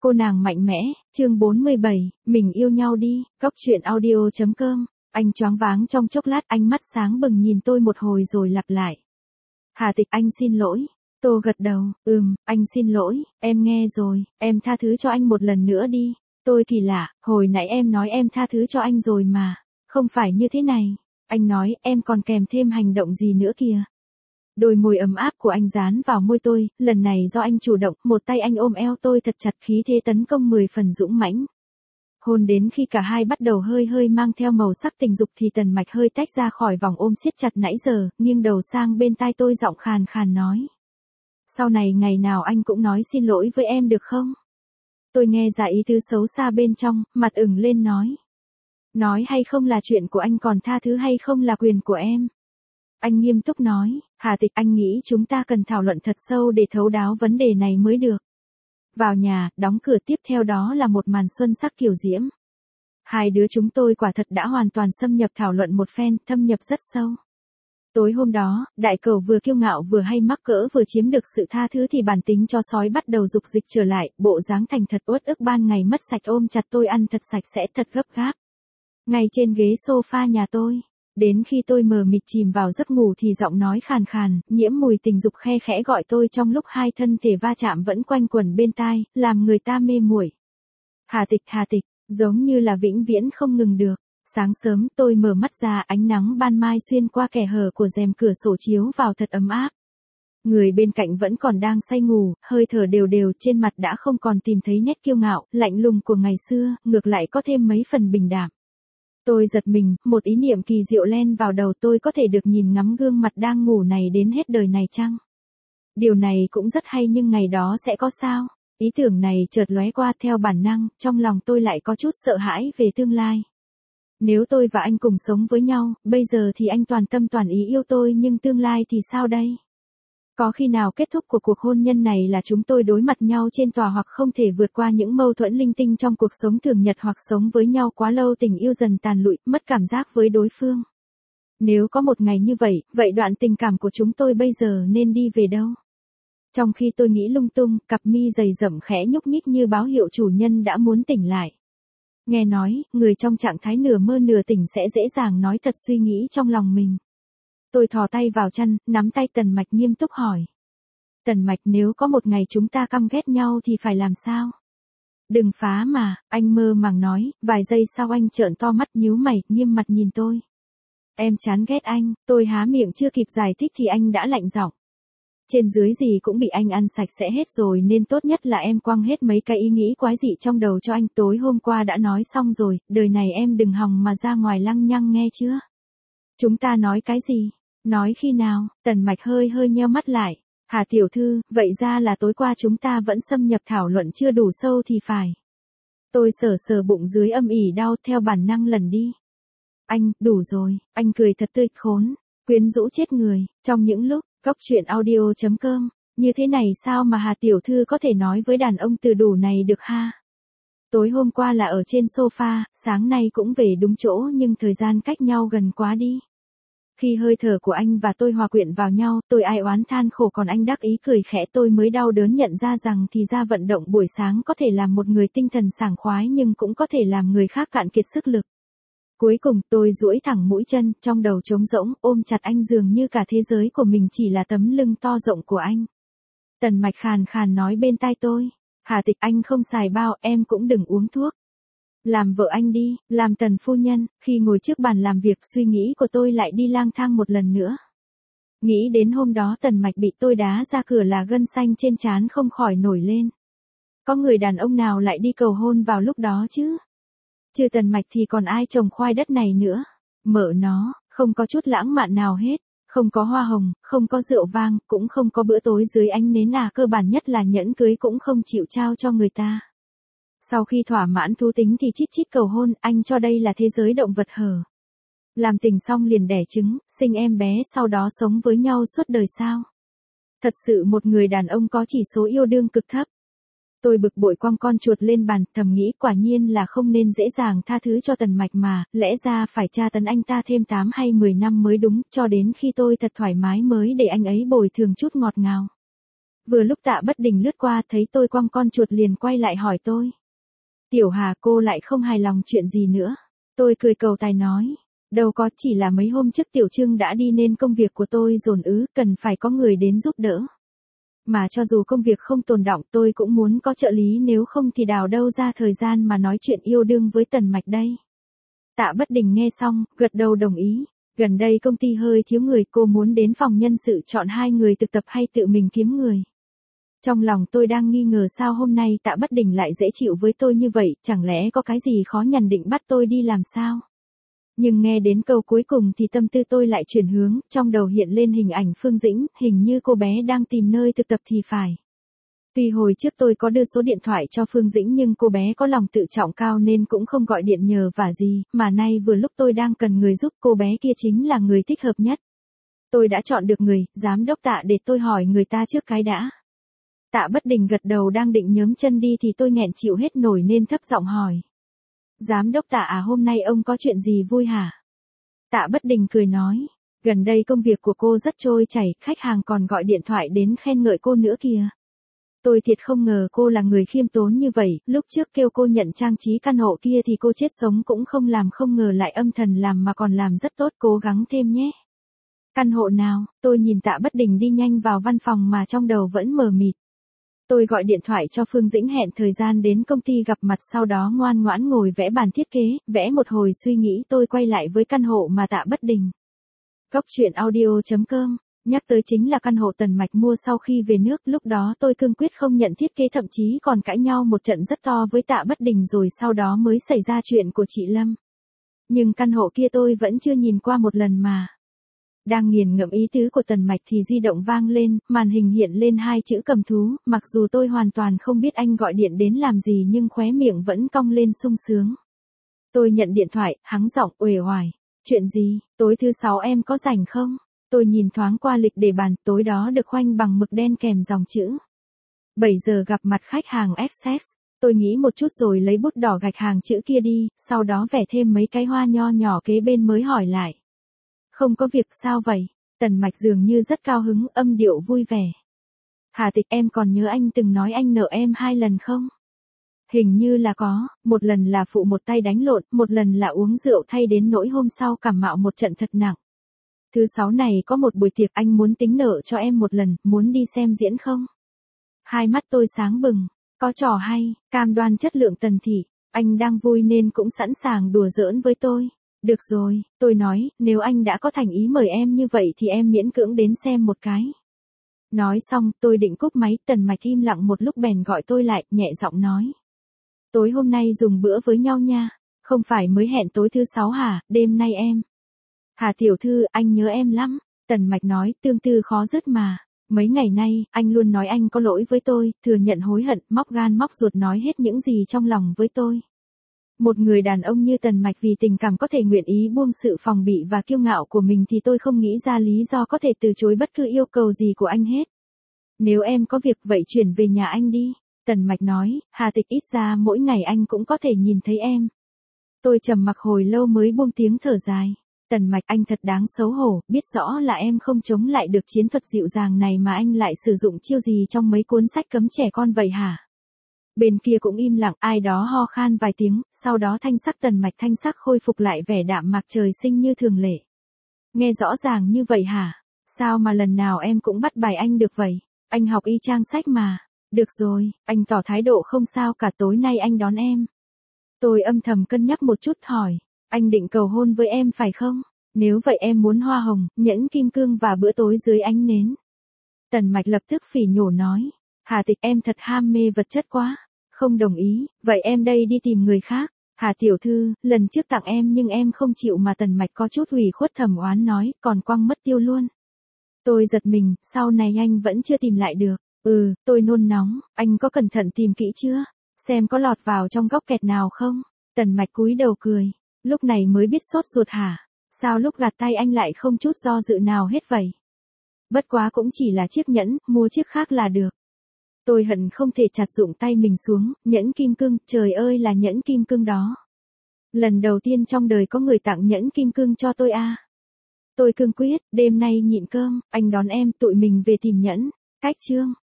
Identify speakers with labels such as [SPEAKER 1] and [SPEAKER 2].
[SPEAKER 1] Cô nàng mạnh mẽ, chương 47, mình yêu nhau đi, Cóc truyện audio.com. Anh choáng váng trong chốc lát, ánh mắt sáng bừng nhìn tôi một hồi rồi lặp lại. Hà Tịch, anh xin lỗi. Tô gật đầu, anh xin lỗi, em nghe rồi, em tha thứ cho anh một lần nữa đi. Tôi kỳ lạ, hồi nãy em nói em tha thứ cho anh rồi mà, không phải như thế này. Anh nói em còn kèm thêm hành động gì nữa kìa. Đôi môi ấm áp của anh dán vào môi tôi, lần này do anh chủ động, một tay anh ôm eo tôi thật chặt, khí thế tấn công 10 phần dũng mãnh. Hôn đến khi cả hai bắt đầu hơi hơi mang theo màu sắc tình dục thì Tần Mạch hơi tách ra khỏi vòng ôm siết chặt nãy giờ, nghiêng đầu sang bên tai tôi giọng khàn khàn nói. Sau này ngày nào anh cũng nói xin lỗi với em được không? Tôi nghe ra ý tứ xấu xa bên trong, mặt ửng lên nói. Nói hay không là chuyện của anh, còn tha thứ hay không là quyền của em. Anh nghiêm túc nói, Hà Tịch, anh nghĩ chúng ta cần thảo luận thật sâu để thấu đáo vấn đề này mới được. Vào nhà, đóng cửa, tiếp theo đó là một màn xuân sắc kiều diễm. Hai đứa chúng tôi quả thật đã hoàn toàn xâm nhập thảo luận một phen, thâm nhập rất sâu. Tối hôm đó, đại cẩu vừa kiêu ngạo vừa hay mắc cỡ vừa chiếm được sự tha thứ thì bản tính cho sói bắt đầu dục dịch trở lại, bộ dáng thành thật uất ức ban ngày mất sạch ôm chặt tôi ăn thật sạch sẽ thật gấp gáp. Ngay trên ghế sofa nhà tôi. Đến khi tôi mờ mịt chìm vào giấc ngủ thì giọng nói khàn khàn, nhiễm mùi tình dục khe khẽ gọi tôi trong lúc hai thân thể va chạm vẫn quanh quẩn bên tai, làm người ta mê muội. Hà Tịch, giống như là vĩnh viễn không ngừng được. Sáng sớm tôi mở mắt ra, ánh nắng ban mai xuyên qua kẽ hở của rèm cửa sổ chiếu vào thật ấm áp. Người bên cạnh vẫn còn đang say ngủ, hơi thở đều đều, trên mặt đã không còn tìm thấy nét kiêu ngạo, lạnh lùng của ngày xưa, ngược lại có thêm mấy phần bình đạm. Tôi giật mình, một ý niệm kỳ diệu len vào đầu, tôi có thể được nhìn ngắm gương mặt đang ngủ này đến hết đời này chăng? Điều này cũng rất hay, nhưng ngày đó sẽ có sao? Ý tưởng này chợt lóe qua theo bản năng, trong lòng tôi lại có chút sợ hãi về tương lai. Nếu tôi và anh cùng sống với nhau, bây giờ thì anh toàn tâm toàn ý yêu tôi, nhưng tương lai thì sao đây? Có khi nào kết thúc của cuộc hôn nhân này là chúng tôi đối mặt nhau trên tòa, hoặc không thể vượt qua những mâu thuẫn linh tinh trong cuộc sống thường nhật, hoặc sống với nhau quá lâu tình yêu dần tàn lụi, mất cảm giác với đối phương? Nếu có một ngày như vậy, vậy đoạn tình cảm của chúng tôi bây giờ nên đi về đâu? Trong khi tôi nghĩ lung tung, cặp mi dày rậm khẽ nhúc nhích như báo hiệu chủ nhân đã muốn tỉnh lại. Nghe nói, người trong trạng thái nửa mơ nửa tỉnh sẽ dễ dàng nói thật suy nghĩ trong lòng mình. Tôi thò tay vào chăn, nắm tay Tần Mạch nghiêm túc hỏi. Tần Mạch, nếu có một ngày chúng ta căm ghét nhau thì phải làm sao? Đừng phá mà, anh mơ màng nói, vài giây sau anh trợn to mắt nhíu mày, nghiêm mặt nhìn tôi. Em chán ghét anh, tôi há miệng chưa kịp giải thích thì anh đã lạnh giọng. Trên dưới gì cũng bị anh ăn sạch sẽ hết rồi, nên tốt nhất là em quăng hết mấy cái ý nghĩ quái dị trong đầu cho anh. Tối hôm qua đã nói xong rồi, đời này em đừng hòng mà ra ngoài lăng nhăng, nghe chưa? Chúng ta nói cái gì? Nói khi nào? Tần Mạch hơi hơi nheo mắt lại. Hà tiểu thư, vậy ra là tối qua chúng ta vẫn xâm nhập thảo luận chưa đủ sâu thì phải. Tôi sờ bụng dưới âm ỉ đau, theo bản năng lần đi. Anh, đủ rồi, anh cười thật tươi khốn, quyến rũ chết người. Trong những lúc, Cóc truyện audio.com, như thế này sao mà Hà tiểu thư có thể nói với đàn ông từ đủ này được ha? Tối hôm qua là ở trên sofa, sáng nay cũng về đúng chỗ, nhưng thời gian cách nhau gần quá đi. Khi hơi thở của anh và tôi hòa quyện vào nhau, tôi ai oán than khổ còn anh đắc ý cười khẽ. Tôi mới đau đớn nhận ra rằng thì ra vận động buổi sáng có thể làm một người tinh thần sảng khoái, nhưng cũng có thể làm người khác cạn kiệt sức lực. Cuối cùng tôi duỗi thẳng mũi chân, trong đầu trống rỗng, ôm chặt anh dường như cả thế giới của mình chỉ là tấm lưng to rộng của anh. Tần Mạch khàn khàn nói bên tai tôi. Hà Tịch, anh không xài bao, em cũng đừng uống thuốc. Làm vợ anh đi, làm tần phu nhân. Khi ngồi trước bàn làm việc, suy nghĩ của tôi lại đi lang thang một lần nữa. Nghĩ đến hôm đó Tần Mạch bị tôi đá ra cửa là gân xanh trên trán không khỏi nổi lên. Có người đàn ông nào lại đi cầu hôn vào lúc đó chứ? Trừ Tần Mạch thì còn ai trồng khoai đất này nữa? Mợ nó, không có chút lãng mạn nào hết. Không có hoa hồng, không có rượu vang, cũng không có bữa tối dưới ánh nến, cơ bản nhất là nhẫn cưới cũng không chịu trao cho người ta. Sau khi thỏa mãn thú tính thì chít chít cầu hôn, anh cho đây là thế giới động vật hở. Làm tình xong liền đẻ trứng, sinh em bé, sau đó sống với nhau suốt đời sao? Thật sự một người đàn ông có chỉ số yêu đương cực thấp. Tôi bực bội quăng con chuột lên bàn, thầm nghĩ quả nhiên là không nên dễ dàng tha thứ cho Tần Mạch mà, lẽ ra phải tra tấn anh ta thêm 8 hay 10 năm mới đúng, cho đến khi tôi thật thoải mái mới để anh ấy bồi thường chút ngọt ngào. Vừa lúc Tạ Bất Đình lướt qua thấy tôi quăng con chuột liền quay lại hỏi tôi. Tiểu Hà, cô lại không hài lòng chuyện gì nữa? Tôi cười cầu tài nói. Đâu có, chỉ là mấy hôm trước Tiểu Trương đã đi nên công việc của tôi dồn ứ, cần phải có người đến giúp đỡ. Mà cho dù công việc không tồn đọng tôi cũng muốn có trợ lý, nếu không thì đào đâu ra thời gian mà nói chuyện yêu đương với Tần Mạch đây. Tạ Bất Đình nghe xong, gật đầu đồng ý. Gần đây công ty hơi thiếu người, cô muốn đến phòng nhân sự chọn 2 người thực tập hay tự mình kiếm người. Trong lòng tôi đang nghi ngờ sao hôm nay Tạ Bất Đình lại dễ chịu với tôi như vậy, chẳng lẽ có cái gì khó nhằn định bắt tôi đi làm sao? Nhưng nghe đến câu cuối cùng thì tâm tư tôi lại chuyển hướng, trong đầu hiện lên hình ảnh Phương Dĩnh, hình như cô bé đang tìm nơi thực tập thì phải. Tuy hồi trước tôi có đưa số điện thoại cho Phương Dĩnh nhưng cô bé có lòng tự trọng cao nên cũng không gọi điện nhờ vả gì, mà nay vừa lúc tôi đang cần người giúp, cô bé kia chính là người thích hợp nhất. Tôi đã chọn được người, giám đốc Tạ, để tôi hỏi người ta trước cái đã. Tạ Bất Đình gật đầu đang định nhớm chân đi thì tôi nghẹn chịu hết nổi nên thấp giọng hỏi. Giám đốc Tạ à, hôm nay ông có chuyện gì vui hả? Tạ Bất Đình cười nói. Gần đây công việc của cô rất trôi chảy, khách hàng còn gọi điện thoại đến khen ngợi cô nữa kìa. Tôi thiệt không ngờ cô là người khiêm tốn như vậy, lúc trước kêu cô nhận trang trí căn hộ kia thì cô chết sống cũng không làm, không ngờ lại âm thầm làm mà còn làm rất tốt, cố gắng thêm nhé. Căn hộ nào? Tôi nhìn Tạ Bất Đình đi nhanh vào văn phòng mà trong đầu vẫn mờ mịt. Tôi gọi điện thoại cho Phương Dĩnh hẹn thời gian đến công ty gặp mặt, sau đó ngoan ngoãn ngồi vẽ bản thiết kế, vẽ một hồi suy nghĩ tôi quay lại với căn hộ mà Tạ Bất Đình. Góc truyện audio.com, nhắc tới chính là căn hộ Tần Mạch mua sau khi về nước, lúc đó tôi cương quyết không nhận thiết kế, thậm chí còn cãi nhau một trận rất to với Tạ Bất Đình rồi sau đó mới xảy ra chuyện của chị Lâm. Nhưng căn hộ kia tôi vẫn chưa nhìn qua một lần mà. Đang nghiền ngẫm ý tứ của Tần Mạch thì di động vang lên, màn hình hiện lên 2 chữ Cầm Thú, mặc dù tôi hoàn toàn không biết anh gọi điện đến làm gì nhưng khóe miệng vẫn cong lên sung sướng. Tôi nhận điện thoại, hắng giọng uể oải. Chuyện gì, tối thứ 6 em có rảnh không? Tôi nhìn thoáng qua lịch để bàn, tối đó được khoanh bằng mực đen kèm dòng chữ 7 giờ gặp mặt khách hàng Access. Tôi nghĩ một chút rồi lấy bút đỏ gạch hàng chữ kia đi, sau đó vẽ thêm mấy cái hoa nho nhỏ kế bên mới hỏi lại. Không có việc sao vậy? Tần Mạch dường như rất cao hứng, âm điệu vui vẻ. Hà Tịch, em còn nhớ anh từng nói anh nợ em 2 lần không? Hình như là có, một lần là phụ một tay đánh lộn, một lần là uống rượu thay đến nỗi hôm sau cảm mạo một trận thật nặng. Thứ 6 này có một buổi tiệc, anh muốn tính nợ cho em một lần, muốn đi xem diễn không? Hai mắt tôi sáng bừng, có trò hay, cam đoan chất lượng Tần thị, anh đang vui nên cũng sẵn sàng đùa giỡn với tôi. Được rồi, tôi nói, nếu anh đã có thành ý mời em như vậy thì em miễn cưỡng đến xem một cái. Nói xong, tôi định cúp máy, Tần Mạch im lặng một lúc bèn gọi tôi lại, nhẹ giọng nói. Tối hôm nay dùng bữa với nhau nha, không phải mới hẹn tối thứ 6 hả, đêm nay em. Hà tiểu thư, anh nhớ em lắm, Tần Mạch nói, tương tư khó dứt mà. Mấy ngày nay, anh luôn nói anh có lỗi với tôi, thừa nhận hối hận, móc gan móc ruột nói hết những gì trong lòng với tôi. Một người đàn ông như Tần Mạch vì tình cảm có thể nguyện ý buông sự phòng bị và kiêu ngạo của mình thì tôi không nghĩ ra lý do có thể từ chối bất cứ yêu cầu gì của anh hết. Nếu em có việc vậy chuyển về nhà anh đi, Tần Mạch nói, Hà Tịch, ít ra mỗi ngày anh cũng có thể nhìn thấy em. Tôi trầm mặc hồi lâu mới buông tiếng thở dài. Tần Mạch, anh thật đáng xấu hổ, biết rõ là em không chống lại được chiến thuật dịu dàng này mà anh lại sử dụng chiêu gì trong mấy cuốn sách cấm trẻ con vậy hả? Bên kia cũng im lặng, ai đó ho khan vài tiếng, sau đó thanh sắc Tần Mạch thanh sắc khôi phục lại vẻ đạm mạc trời sinh như thường lệ. Nghe rõ ràng như vậy hả? Sao mà lần nào em cũng bắt bài anh được vậy? Anh học y chang sách mà. Được rồi, anh tỏ thái độ không sao cả, tối nay anh đón em. Tôi âm thầm cân nhắc một chút hỏi, anh định cầu hôn với em phải không? Nếu vậy em muốn hoa hồng, nhẫn kim cương và bữa tối dưới ánh nến. Tần Mạch lập tức phỉ nhổ nói, Hà Tịch, em thật ham mê vật chất quá. Không đồng ý, vậy em đây đi tìm người khác. Hà tiểu thư, lần trước tặng em nhưng em không chịu mà. Tần Mạch có chút ủy khuất thầm oán nói, còn quăng mất tiêu luôn. Tôi giật mình, sau này anh vẫn chưa tìm lại được. Tôi nôn nóng, anh có cẩn thận tìm kỹ chưa? Xem có lọt vào trong góc kẹt nào không? Tần Mạch cúi đầu cười, lúc này mới biết sốt ruột hả? Sao lúc gạt tay anh lại không chút do dự nào hết vậy? Bất quá cũng chỉ là chiếc nhẫn, mua chiếc khác là được. Tôi hận không thể chặt rụng tay mình xuống, nhẫn kim cương, trời ơi là nhẫn kim cương đó. Lần đầu tiên trong đời có người tặng nhẫn kim cương cho tôi à. Tôi cương quyết, đêm nay nhịn cơm, anh đón em, tụi mình về tìm nhẫn. Cách chương.